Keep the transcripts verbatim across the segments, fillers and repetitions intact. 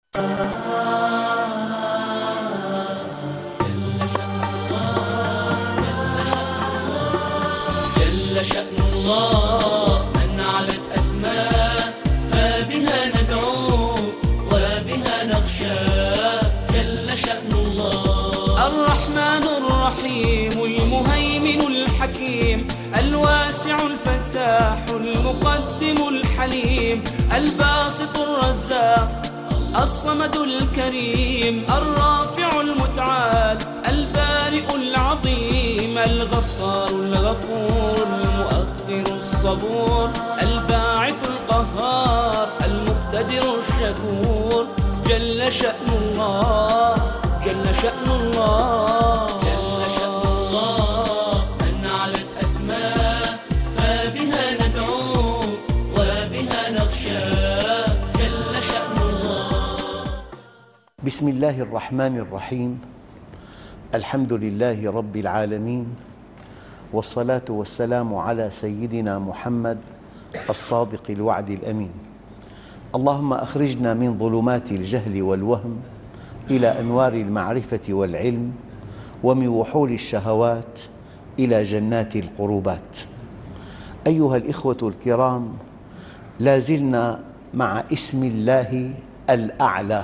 جل شأن الله من علت أسماء فبها ندعو وبها نخشى. جل شأن الله الرحمن الرحيم المهيمن الحكيم الواسع الفتاح المقدم الحليم الباسط الرزاق الصمد الكريم الرافع المتعال البارئ العظيم الغفار الغفور المؤخر الصبور الباعث القهار المقتدر الشكور. جل شأن الله جل شأن الله جل شأن الله من علت أسماء فبها ندعو وبها نخشى. جل شأن الله. بسم الله الرحمن الرحيم. الحمد لله رب العالمين، والصلاة والسلام على سيدنا محمد الصادق الوعد الأمين. اللهم أخرجنا من ظلمات الجهل والوهم إلى أنوار المعرفة والعلم، ومن وحول الشهوات إلى جنات القربات. أيها الإخوة الكرام، لا زلنا مع اسم الله الأعلى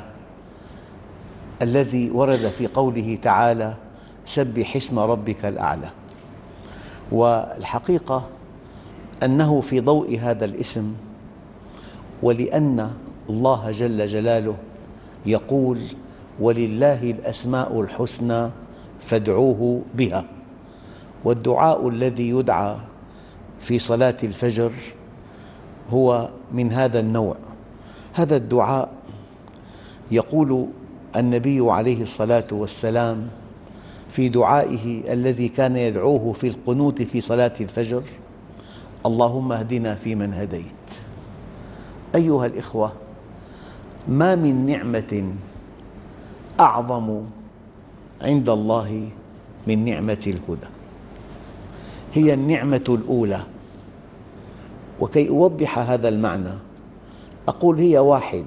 الذي ورد في قوله تعالى: سبح اسم ربك الأعلى. والحقيقة أنه في ضوء هذا الاسم، ولأن الله جل جلاله يقول: ولله الأسماء الحسنى فادعوه بها، والدعاء الذي يدعى في صلاة الفجر هو من هذا النوع. هذا الدعاء يقول النبي عليه الصلاة والسلام في دعائه الذي كان يدعوه في القنوت في صلاة الفجر: اللهم اهدنا فيمن هديت. أيها الإخوة، ما من نعمة أعظم عند الله من نعمة الهدى. هي النعمة الأولى. وكي أوضح هذا المعنى أقول هي واحد.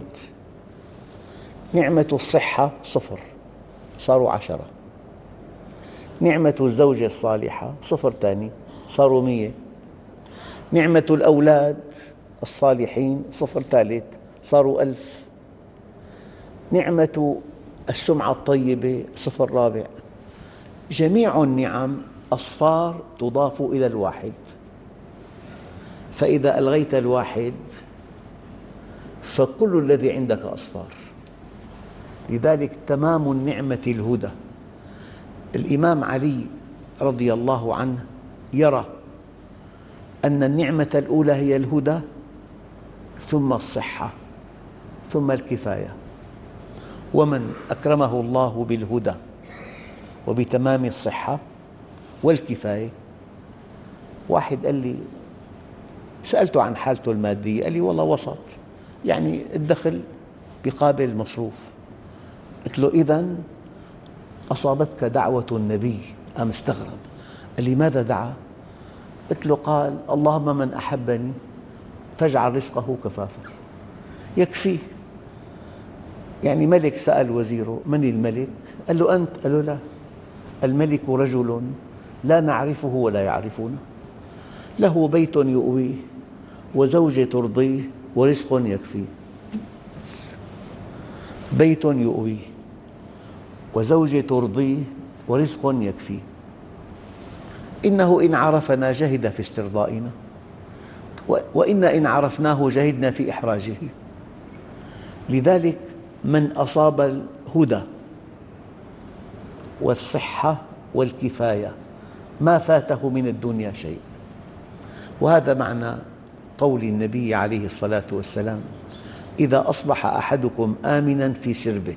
نعمة الصحة صفر، صاروا عشرة. نعمة الزوجة الصالحة صفر ثاني، صاروا مية. نعمة الأولاد الصالحين صفر ثالث، صاروا ألف. نعمة السمعة الطيبة صفر رابع. جميع النعم أصفار تضاف إلى الواحد، فإذا ألغيت الواحد فكل الذي عندك أصفار. لذلك تمام النعمة الهدى. الإمام علي رضي الله عنه يرى أن النعمة الأولى هي الهدى، ثم الصحة، ثم الكفاية. ومن أكرمه الله بالهدى وبتمام الصحة والكفاية، واحد قال لي، سألته عن حالته المادية، قال لي والله وسط، يعني الدخل بقابل المصروف. قلت له: إذن أصابتك دعوة النبي؟ أم استغرب، قال لي: ماذا دعا؟ قلت له: قال: اللهم من أحبني فاجعل رزقه كفافا. يكفيه. يعني ملك سأل وزيره: من الملك؟ قال له: أنت. قال له: لا، الملك رجل لا نعرفه ولا يعرفونه، له بيت يؤويه وزوجة ترضيه ورزق يكفيه. بيت يؤويه وزوجة ترضيه ورزق يكفيه. إنه إن عرفنا جهد في استرضائنا، وإنا إن عرفناه جهدنا في إحراجه. لذلك من أصاب الهدى والصحة والكفاية ما فاته من الدنيا شيء. وهذا معنى قول النبي عليه الصلاة والسلام: إذا أصبح أحدكم آمناً في سربه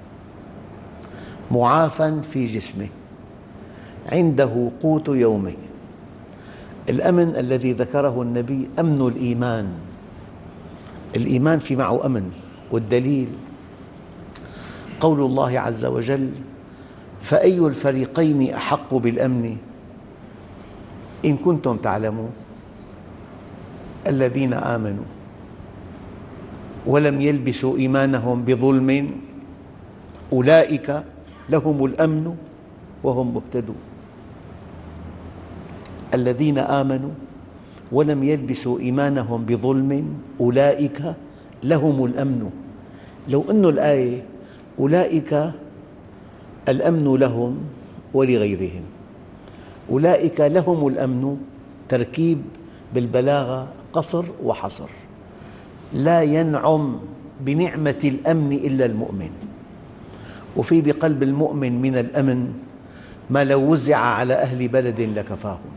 معافاً في جسمه عنده قوت يومه. الأمن الذي ذكره النبي أمن الإيمان. الإيمان في معه أمن، والدليل قول الله عز وجل: فأي الفريقين أحق بالأمن إن كنتم تعلمون. الذين آمنوا ولم يلبسوا إيمانهم بظلم أولئك لهم الأمن وهم مهتدون. الذين آمنوا ولم يلبسوا إيمانهم بظلم أولئك لهم الأمن. لو أن الآية أولئك الأمن لهم ولغيرهم، أولئك لهم الأمن تركيب بالبلاغة قصر وحصر. لا ينعم بنعمة الأمن إلا المؤمن، وفي بقلب المؤمن من الأمن ما لو وزع على أهل بلد لكفاهم.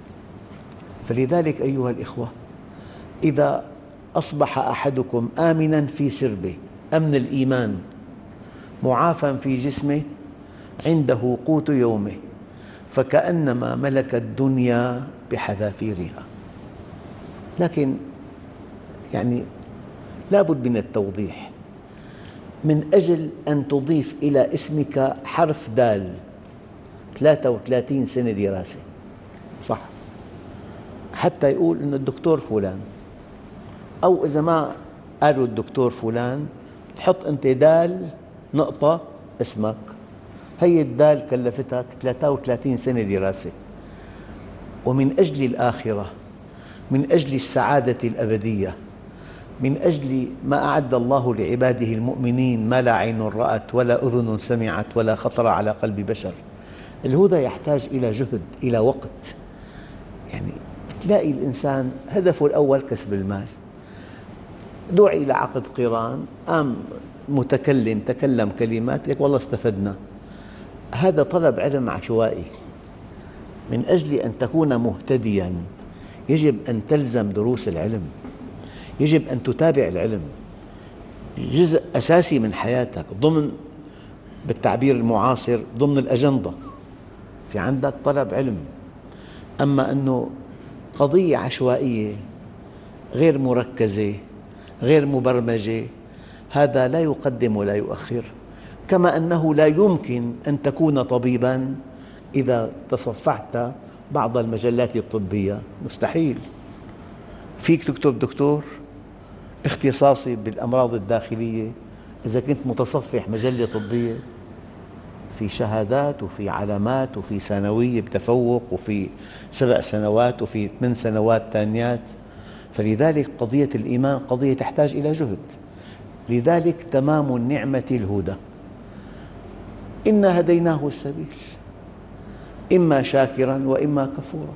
فلذلك أيها الإخوة، إذا أصبح أحدكم آمناً في سربه، أمن الإيمان، معافى في جسمه، عنده قوت يومه، فكأنما ملك الدنيا بحذافيرها. لكن يعني لا بد من التوضيح. من أجل أن تضيف إلى اسمك حرف دال ثلاثة وثلاثين سنة دراسة، صح، حتى يقول إنه الدكتور فلان، أو إذا ما قالوا الدكتور فلان تحط أنت دال نقطة اسمك. هي الدال كلفتك ثلاثة وثلاثين سنة دراسة. ومن أجل الآخرة، من أجل السعادة الأبدية، من أجل ما أعد الله لعباده المؤمنين ما لا عين رأت ولا أذن سمعت ولا خطر على قلب بشر، الهدى يحتاج إلى جهد، إلى وقت. يعني تلاقي الإنسان هدفه الأول كسب المال، دعي إلى عقد قران، قام متكلم تكلم كلمات لك والله استفدنا. هذا طلب علم عشوائي. من أجل أن تكون مهتدياً يجب أن تلزم دروس العلم، يجب أن تتابع العلم، جزء أساسي من حياتك، ضمن بالتعبير المعاصر ضمن الأجندة. في عندك طلب علم. أما أنه قضية عشوائية غير مركزة غير مبرمجة، هذا لا يقدم ولا يؤخر. كما أنه لا يمكن أن تكون طبيباً إذا تصفحت بعض المجلات الطبية، مستحيل. فيك تكتب دكتور اختصاصي بالأمراض الداخلية إذا كنت متصفح مجلة طبية؟ في شهادات وفي علامات وفي ثانوية بتفوق وفي سبع سنوات وفي ثمان سنوات ثانيات. فلذلك قضية الإيمان قضية تحتاج إلى جهد. لذلك تمام النعمة الهدى. إنا هديناه السبيل إما شاكراً وإما كفوراً،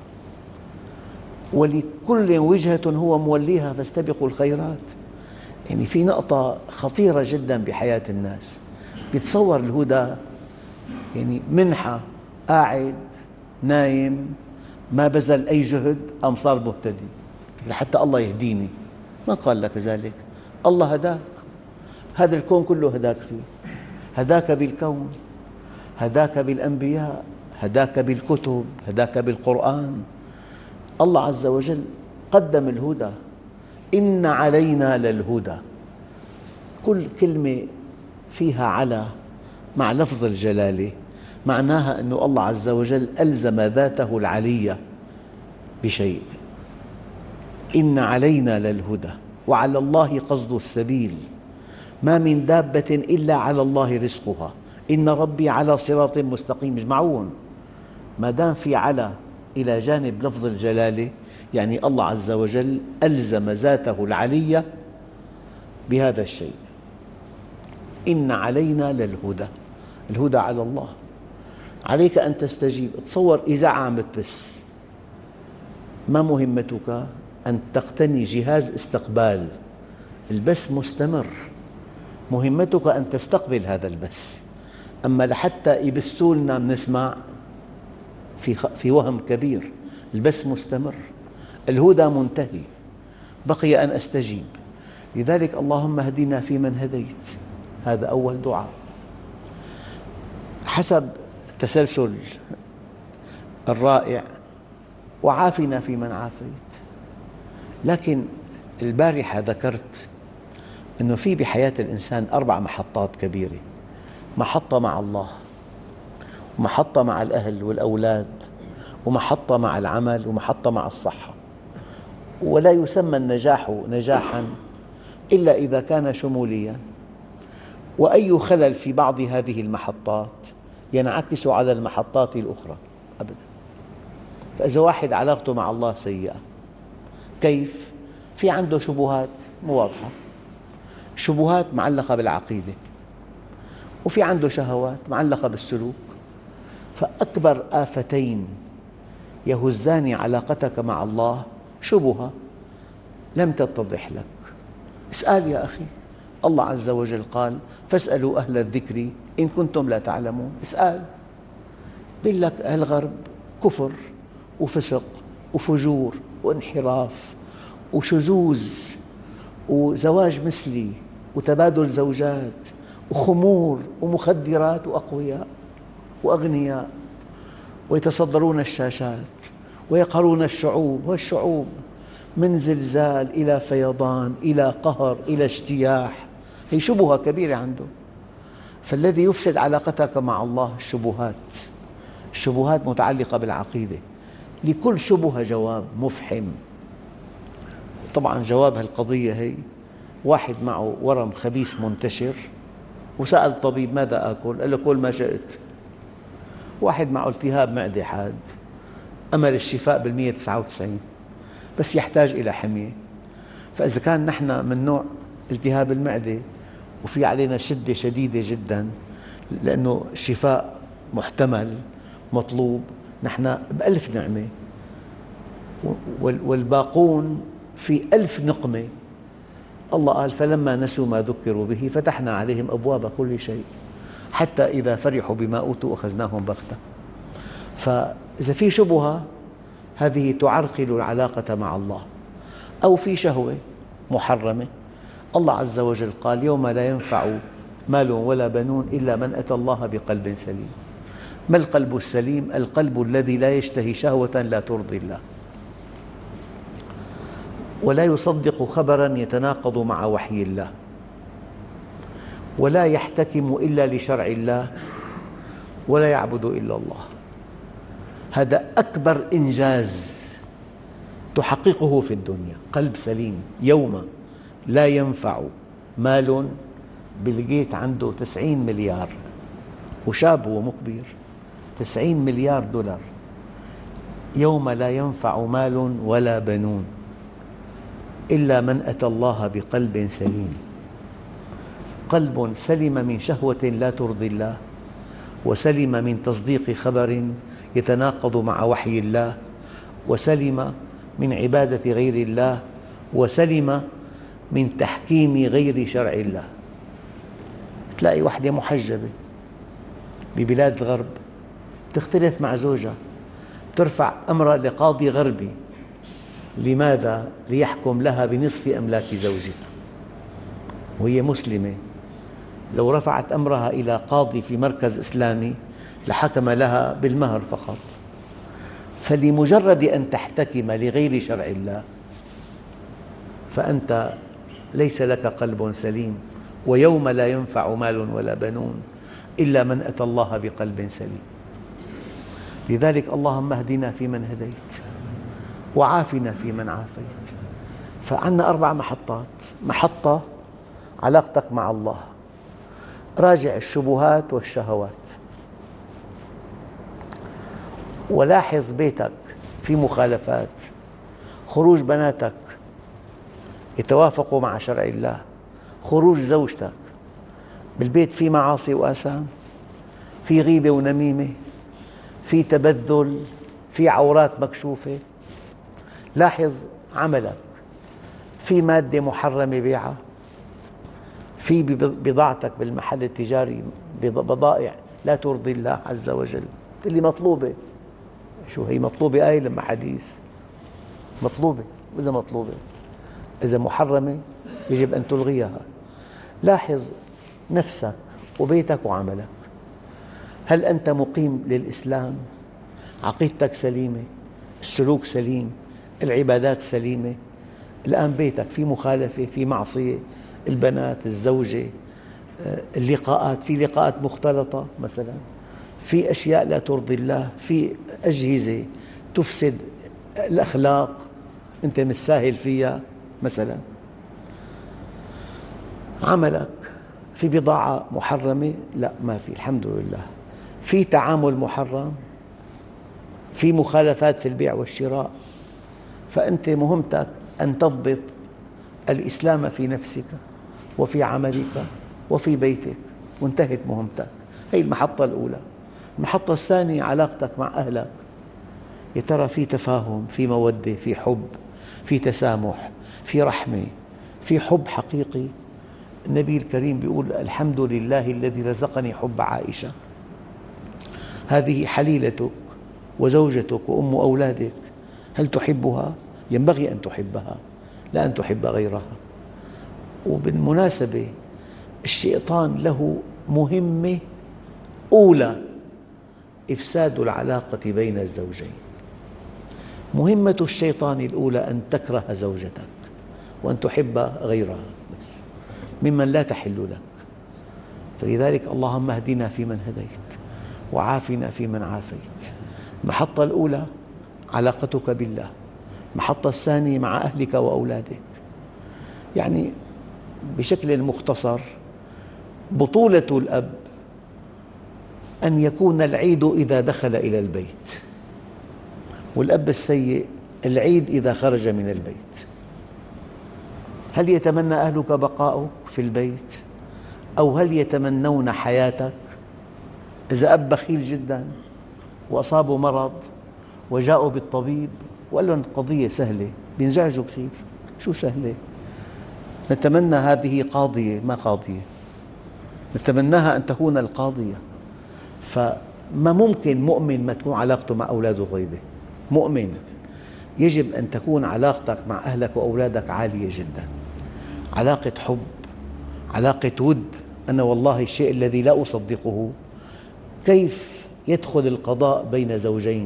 ولكل وجهة هو موليها فاستبقوا الخيرات. يعني في نقطة خطيرة جداً بحياة الناس، بيتصور الهدى يعني منحة، قاعد نايم ما بذل أي جهد أم صار مهتدي لحتى الله يهديني. من قال لك ذلك؟ الله هداك، هذا الكون كله هداك فيه، هداك بالكون، هداك بالأنبياء، هداك بالكتب، هداك بالقرآن. الله عز وجل قدم الهدى. إن علينا للهدى. كل كلمة فيها على مع لفظ الجلالة معناها أن الله عز وجل ألزم ذاته العلية بشيء. إن علينا للهدى وعلى الله قصد السبيل، ما من دابة إلا على الله رزقها، إن ربي على صراط مستقيم. اجمعون، ما دام في على إلى جانب لفظ الجلالة يعني الله عز وجل ألزم ذاته العلية بهذا الشيء. إن علينا للهدى. الهدى على الله، عليك أن تستجيب. تصور إذاعة عم بتبث، ما مهمتك؟ أن تقتني جهاز استقبال. البث مستمر، مهمتك أن تستقبل هذا البث. أما لحتى يبثوا لنا نسمع في في وهم كبير. البث مستمر، الهدى منتهي، بقي أن أستجيب. لذلك اللهم اهدنا فيمن هديت، هذا أول دعاء حسب التسلسل الرائع، وعافنا فيمن عافيت. لكن البارحة ذكرت أنه في بحياة الإنسان أربع محطات كبيرة: محطة مع الله، ومحطة مع الأهل والأولاد، ومحطة مع العمل، ومحطة مع الصحة. ولا يسمى النجاح نجاحاً إلا إذا كان شمولياً. وأي خلل في بعض هذه المحطات ينعكس على المحطات الأخرى أبداً. فإذا واحد علاقته مع الله سيئة، كيف؟ في عنده شبهات مو واضحة، شبهات معلقة بالعقيدة، وفي عنده شهوات معلقة بالسلوك. فأكبر آفتين يهزان علاقتك مع الله شبهة لم تتضح لك. اسأل يا أخي، الله عز وجل قال: فاسألوا أهل الذكر إن كنتم لا تعلمون. اسأل. يقول لك الغرب كفر وفسق وفجور وانحراف وشذوذ وزواج مثلي وتبادل زوجات وخمور ومخدرات وأقوياء وأغنياء، ويتصدرون الشاشات ويقهرون الشعوب، والشعوب من زلزال إلى فيضان إلى قهر إلى اجتياح. هي شبهة كبيرة عنده. فالذي يفسد علاقتك مع الله الشبهات، الشبهات متعلقة بالعقيدة. لكل شبهة جواب مفحم. طبعاً جواب هالقضية هي: واحد معه ورم خبيث منتشر وسأل الطبيب ماذا آكل؟ قال له: كل ما شئت. واحد معه التهاب معدة حاد، أمل الشفاء بالمئة وتسعة وتسعين، بس يحتاج إلى حمية. فإذا كان نحن من نوع التهاب المعدة وفي علينا شدة شديدة جداً لأنه الشفاء محتمل مطلوب، نحن بألف نعمة، والباقون في ألف نقمة. الله قال: فلما نسوا ما ذكروا به فتحنا عليهم أبواب كل شيء حتى إذا فرحوا بما أوتوا أخذناهم بغتة. فإذا في شبهة هذه تعرقل العلاقة مع الله، أو في شهوة محرمة. الله عز وجل قال: يوم لا ينفع مال ولا بنون إلا من أتى الله بقلب سليم. ما القلب السليم؟ القلب الذي لا يشتهي شهوة لا ترضي الله، ولا يصدق خبراً يتناقض مع وحي الله، ولا يحتكم إلا لشرع الله، ولا يعبد إلا الله. هذا أكبر إنجاز تحققه في الدنيا، قلب سليم. يوم لا ينفع مال، بيل غيت عنده تسعين مليار وشاب ومو كبير، تسعين مليار دولار. يوم لا ينفع مال ولا بنون إلا من أتى الله بقلب سليم. قلب سلم من شهوة لا ترضي الله، وسلم من تصديق خبر يتناقض مع وحي الله، وسلم من عبادة غير الله، وسلم من تحكيم غير شرع الله. تلاقي وحدة محجبة ببلاد الغرب تختلف مع زوجها، ترفع أمرها لقاضي غربي. لماذا؟ ليحكم لها بنصف أملاك زوجها، وهي مسلمة. لو رفعت أمرها إلى قاضي في مركز إسلامي لحكم لها بالمهر فقط. فلمجرد أن تحتكم لغير شرع الله فأنت ليس لك قلب سليم. ويوم لا ينفع مال ولا بنون إلا من أتى الله بقلب سليم. لذلك اللهم اهدنا فيمن هديت، وعافنا فيمن عافيت. فعندنا أربع محطات. محطة علاقتك مع الله، راجع الشبهات والشهوات، ولاحظ بيتك في مخالفات، خروج بناتك يتوافقوا مع شرع الله، خروج زوجتك بالبيت في معاصي وآثام، في غيبة ونميمة، في تبذل، في عورات مكشوفة. لاحظ عملك، في مادة محرمة بيعها، في بضاعتك بالمحل التجاري بضائع لا ترضي الله عز وجل. تقول لي مطلوبة. شو هي مطلوبة؟ آية لما حديث مطلوبة. وإذا مطلوبة، إذا محرمة يجب أن تلغيها. لاحظ نفسك وبيتك وعملك. هل أنت مقيم للإسلام؟ عقيدتك سليمة، السلوك سليم، العبادات سليمة؟ الآن بيتك في مخالفة، في معصية، البنات، الزوجة، اللقاءات، في لقاءات مختلطة مثلا، في أشياء لا ترضي الله، في أجهزة تفسد الأخلاق أنت مش ساهل فيها مثلا. عملك في بضاعة محرمة؟ لا، ما في، الحمد لله. في تعامل محرم، في مخالفات في البيع والشراء، فأنت مهمتك أن تضبط الإسلام في نفسك وفي عملك وفي بيتك، وانتهت مهمتك. هذه المحطة الأولى. المحطة الثانية علاقتك مع أهلك، يا ترى في تفاهم، في مودة، في حب، في تسامح، في رحمة، في حب حقيقي. النبي الكريم يقول: الحمد لله الذي رزقني حب عائشة. هذه حليلتك وزوجتك وأم أولادك، هل تحبها؟ ينبغي أن تحبها، لا أن تحب غيرها. وبالمناسبة الشيطان له مهمة أولى: إفساد العلاقة بين الزوجين. مهمة الشيطان الأولى أن تكره زوجتك وأن تحب غيرها بس ممن لا تحل لك. فلذلك اللهم اهدنا فيمن هديت وعافنا فيمن عافيت. المحطة الأولى علاقتك بالله، المحطة الثانية مع أهلك وأولادك. يعني بشكل مختصر، بطولة الأب أن يكون العيد إذا دخل إلى البيت، والأب السيء العيد إذا خرج من البيت. هل يتمنى أهلك بقاؤك في البيت، أو هل يتمنون حياتك؟ إذا أب بخيل جدا وأصابه مرض وجاءوا بالطبيب وقال لهم القضية سهلة، بينزعجوا كثير. شو سهلة؟ نتمنى هذه قاضية، ما قاضية، نتمناها أن تكون القاضية. فما ممكن مؤمن ما تكون علاقته مع أولاده طيبة. مؤمن يجب أن تكون علاقتك مع أهلك وأولادك عالية جدا، علاقة حب، علاقة ود. أنا والله الشيء الذي لا أصدقه كيف يدخل القضاء بين زوجين،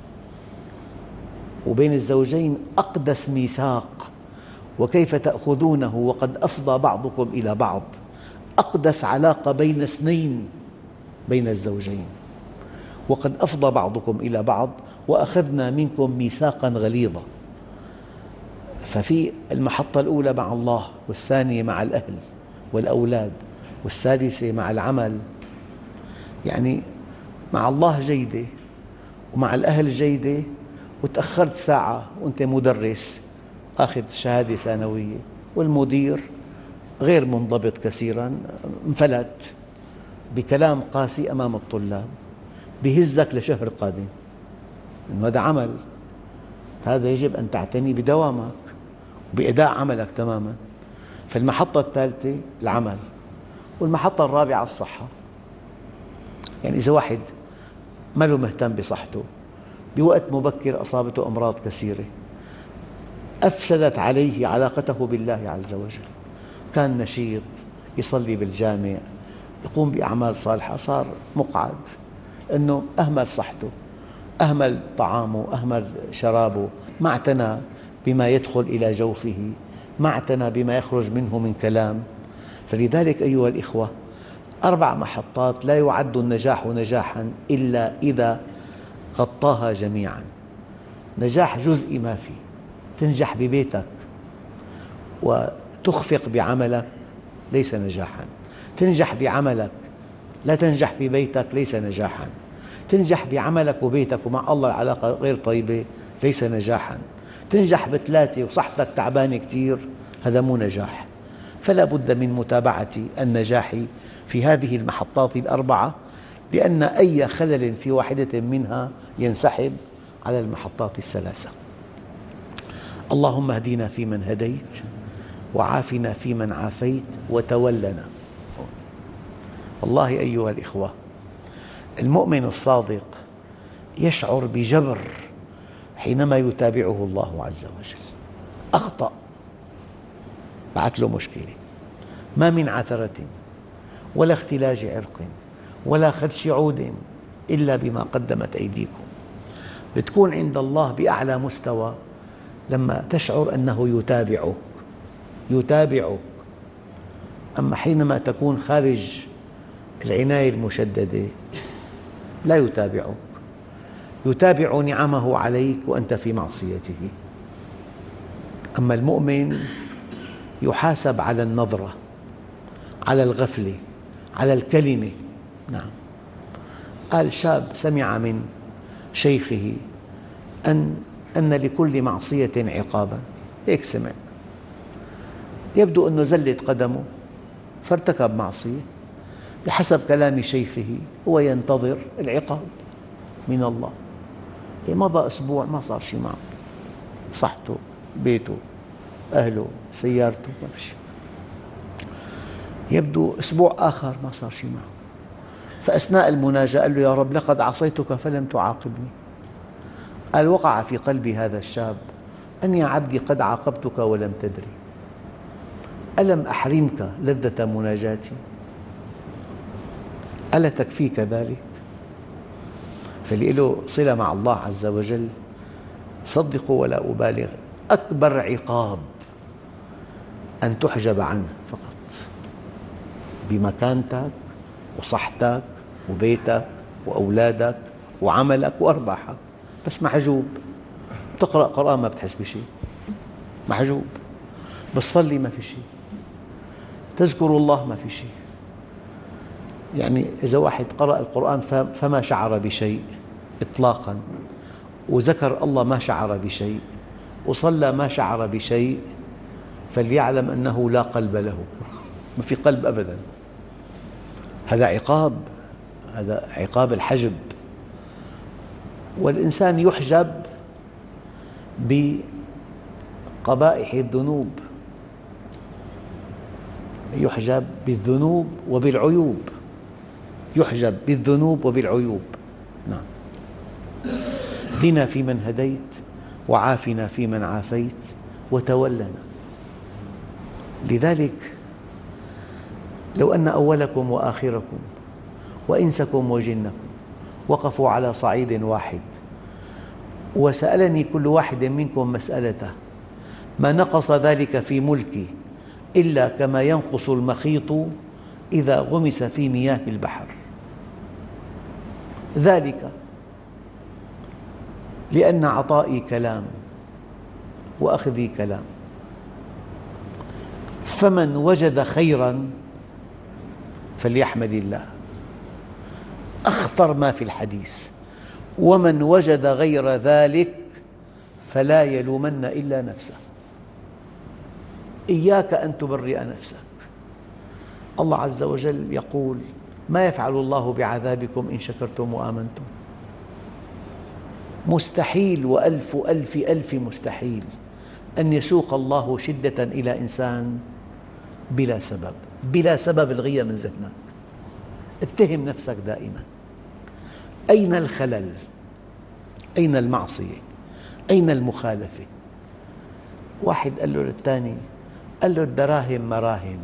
وبين الزوجين أقدس ميثاق، وكيف تأخذونه وقد أفضى بعضكم إلى بعض. أقدس علاقة بين اثنين، بين الزوجين، وقد أفضى بعضكم إلى بعض وأخذنا منكم ميثاقا غليظا. ففي المحطة الأولى مع الله، والثانية مع الأهل والأولاد، والثالثة مع العمل. يعني مع الله جيدة ومع الأهل جيدة، وتأخرت ساعة وأنت مدرس أخذ شهادة ثانوية، والمدير غير منضبط كثيراً، انفلت بكلام قاسي أمام الطلاب، بيهزك لشهر قادم. إنه هذا عمل، هذا يجب أن تعتني بدوامك وبأداء عملك تماماً. فالمحطة الثالثة العمل، والمحطة الرابعة الصحة. يعني إذا واحد ما له مهتم بصحته، بوقت مبكر أصابته أمراض كثيرة أفسدت عليه علاقته بالله عز وجل. كان نشيط، يصلي بالجامع، يقوم بأعمال صالحة، صار مقعد أنه أهمل صحته، أهمل طعامه، أهمل شرابه، ما اعتنى بما يدخل إلى جوفه، ما اعتنى بما يخرج منه من كلام. فلذلك أيها الإخوة، أربع محطات لا يعد النجاح نجاحاً إلا إذا غطاها جميعاً. نجاح جزئي ما في. تنجح ببيتك وتخفق بعملك ليس نجاحاً. تنجح بعملك لا تنجح في بيتك ليس نجاحاً. تنجح بعملك وبيتك ومع الله العلاقة غير طيبة ليس نجاحاً. تنجح بثلاثة وصحتك تعبانة كثير، هذا مو نجاح. فلا بد من متابعة النجاح في هذه المحطات الأربعة، لأن أي خلل في واحدة منها ينسحب على المحطات الثلاثة. اللهم اهدنا فيمن هديت وعافنا فيمن عافيت وتولنا. والله أيها الإخوة، المؤمن الصادق يشعر بجبر حينما يتابعه الله عز وجل. أخطأ، بعث له مشكلة، ما من عثرة ولا اختلاج عرق ولا خدش عود إلا بما قدمت أيديكم. بتكون عند الله بأعلى مستوى لما تشعر أنه يتابعك يتابعك. أما حينما تكون خارج العناية المشددة لا يتابعك، يتابع نعمه عليك وأنت في معصيته. أما المؤمن يحاسب على النظرة على الغفلة، على الكلمة. نعم. قال شاب سمع من شيخه أن أن لكل معصية عقابا، هيك سمع، يبدو أنه زلت قدمه فارتكب معصية، بحسب كلام شيخه هو ينتظر العقاب من الله. مضى أسبوع ما صار شيء معه، صحته، بيته، أهله، سيارته، ما في شيء. يبدو أسبوع آخر ما صار شيء معه، فأثناء المناجاة قال له يا رب لقد عصيتك فلم تعاقبني. قال وقع في قلب هذا الشاب أن يا عبدي قد عاقبتك ولم تدري، ألم أحرمك لذة مناجاتي؟ ألا تكفيك ذلك؟ فله صلة مع الله عز وجل. صدقوا ولا أبالغ، أكبر عقاب أن تحجب عنه فقط بمكانتك وصحتك وبيتك وأولادك وعملك وأرباحك، بس محجوب. تقرأ قرآن ما بتحس بشيء، محجوب. بتصلي ما في شيء، تذكر الله ما في شيء. يعني إذا واحد قرأ القرآن فما شعر بشيء إطلاقاً، وذكر الله ما شعر بشيء، وصلى ما شعر بشيء، فليعلم أنه لا قلب له، ما في قلب أبداً. هذا عقاب، هذا عقاب الحجب. والإنسان يحجب بقبائح الذنوب، يحجب بالذنوب وبالعيوب، يحجب بالذنوب وبالعيوب. نعم. اهدنا فيمن هديت وعافنا فيمن عافيت وتولنا. لذلك لو أن أولكم وآخركم وإنسكم وجنكم وقفوا على صعيد واحد وسألني كل واحد منكم مسألته ما نقص ذلك في ملكي إلا كما ينقص المخيط إذا غمس في مياه البحر، ذلك لأن عطائي كلام وأخذي كلام، فمن وجد خيراً فليحمد الله، أخطر ما في الحديث، ومن وجد غير ذلك فلا يلومن إلا نفسه. إياك أن تبرئ نفسك. الله عز وجل يقول ما يفعل الله بعذابكم إن شكرتم وآمنتم. مستحيل وألف ألف ألف مستحيل أن يسوق الله شدة إلى إنسان بلا سبب، بلا سبب الغية من ذهنك. اتهم نفسك دائما، أين الخلل؟ أين المعصية؟ أين المخالفة؟ واحد قال له للثاني، قال له الدراهم مراهم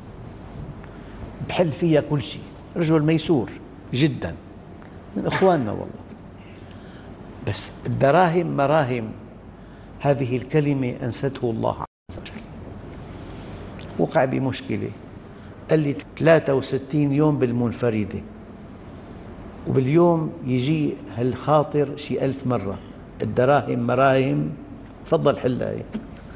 بحل فيها كل شيء، رجل ميسور جدا من إخواننا والله، بس الدراهم مراهم هذه الكلمة أنسته الله عز وجل. وقع بمشكلة، قال لي ثلاثة وستين يوم بالمنفردة، وباليوم يجي هالخاطر شي ألف مرة، الدراهم مراهم، تفضل حلها هي.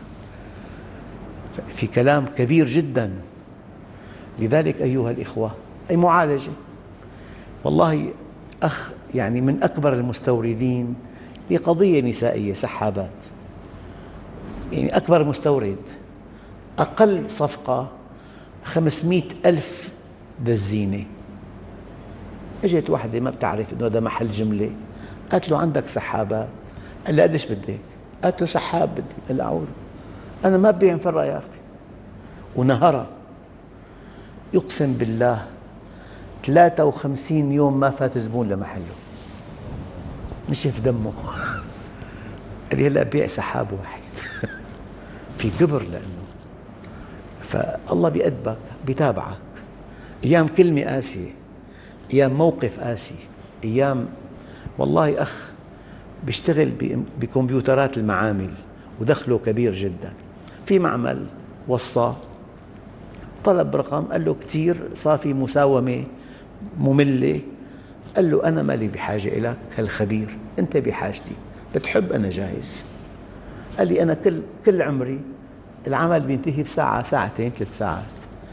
في كلام كبير جدا. لذلك أيها الإخوة، أي معالجة. والله أخ يعني من أكبر المستوردين لقضية نسائية، سحابات، يعني أكبر مستورد، أقل صفقة خمسمئة ألف دزينة. اجت واحدة ما بتعرف إنه هذا محل جملة، قالت له عندك سحابات؟ قال لها قديش بدك؟ قالت له سحاب بدي. قال لها أعوذ، أنا ما ببيع مفرق يا أختي. ونهرها، يقسم بالله ثلاثة وخمسين يوم ما فات زبون لمحله، نشف دمه. قال لي هلأ بيع سحاب واحد. في كبر، لأنه فالله بيأدبك، بيتابعك. أيام كلمة قاسية، أيام موقف قاسي، أيام والله أخ بيشتغل بكمبيوترات المعامل ودخله كبير جدا، في معمل وصى طلب رقم، قال له كثير، صار في مساومة مملة. قال له أنا مالي بحاجة إليك هالخبير، أنت بحاجتي، بتحب أنا جاهز. قال لي أنا كل كل عمري العمل بينتهي بساعة، ساعتين، ثلاث ساعات،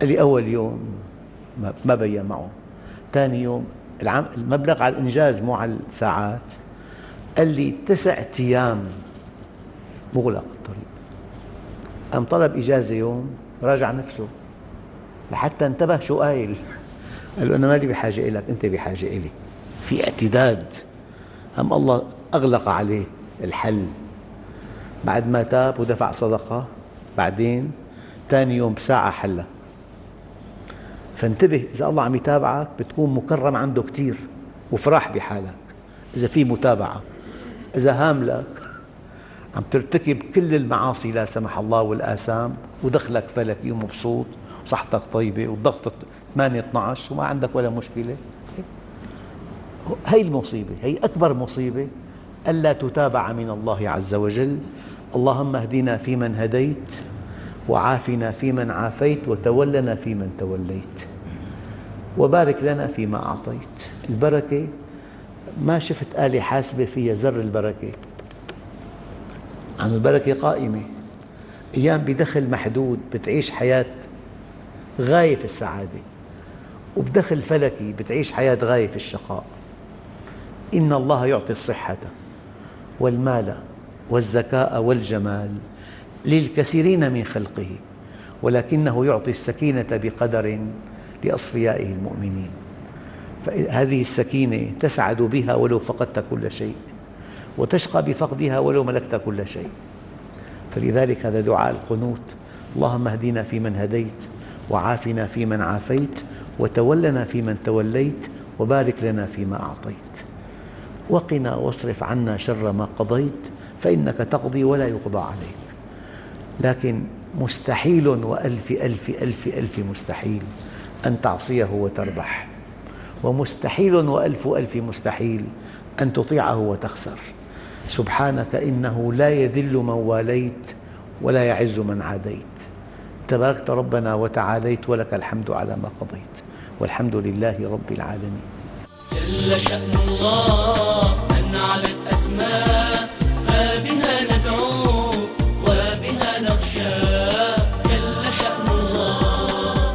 قال لي أول يوم ما بين معه، ثاني يوم المبلغ على الإنجاز مو على الساعات، قال لي تسعة أيام مغلق الطريق. قام طلب إجازة يوم، راجع نفسه لحتى انتبه شو قايل. قال له أنا مالي بحاجة إليك، أنت بحاجة إلي. في اعتداد. قام الله أغلق عليه الحل بعد ما تاب ودفع صدقة. بعدين ثاني يوم بساعة حلها. فانتبه، إذا الله عم يتابعك بتكون مكرم عنده كثير وفرح بحالك إذا في متابعة. إذا هاملك عم ترتكب كل المعاصي لا سمح الله والآثام ودخلك فلكي ومبسوط وصحتك طيبة والضغط ثمانية اثني عشر وما عندك ولا مشكلة، هي المصيبة، هي أكبر مصيبة، ألا تتابع من الله عز وجل. اللهم اهدنا فيمن هديت وعافنا فيمن عافيت وتولنا فيمن توليت وبارك لنا فيما أعطيت. البركة ما شفت آلة حاسبة فيها زر البركة، عن البركة قائمة. أيام بدخل محدود بتعيش حياة غاية في السعادة، وبدخل فلكي بتعيش حياة غاية في الشقاء. إن الله يعطي الصحة والمال والذكاء والجمال للكثيرين من خلقه، ولكنه يعطي السكينة بقدر لأصفيائه المؤمنين. فهذه السكينة تسعد بها ولو فقدت كل شيء، وتشقى بفقدها ولو ملكت كل شيء. فلذلك هذا دعاء القنوت: اللهم اهدنا فيمن هديت وعافنا فيمن عافيت وتولنا فيمن توليت وبارك لنا فيما أعطيت وقنا واصرف عنا شر ما قضيت فإنك تقضي ولا يقضى عليك. لكن مستحيل وألف ألف ألف ألف مستحيل أن تعصيه وتربح، ومستحيل وألف ألف مستحيل أن تطيعه وتخسر. سبحانك إنه لا يذل من واليت ولا يعز من عاديت. تباركت ربنا وتعاليت ولك الحمد على ما قضيت، والحمد لله رب العالمين. جل شأن الله أن علت أسماء فبها ندعو وبها نخشى. جل شأن الله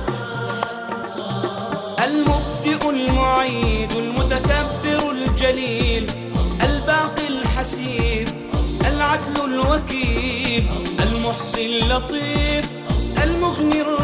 المبدئ المعيد المتكبر الجليل الباقي الحسيب العدل الوكيل المحصي اللطيف المغني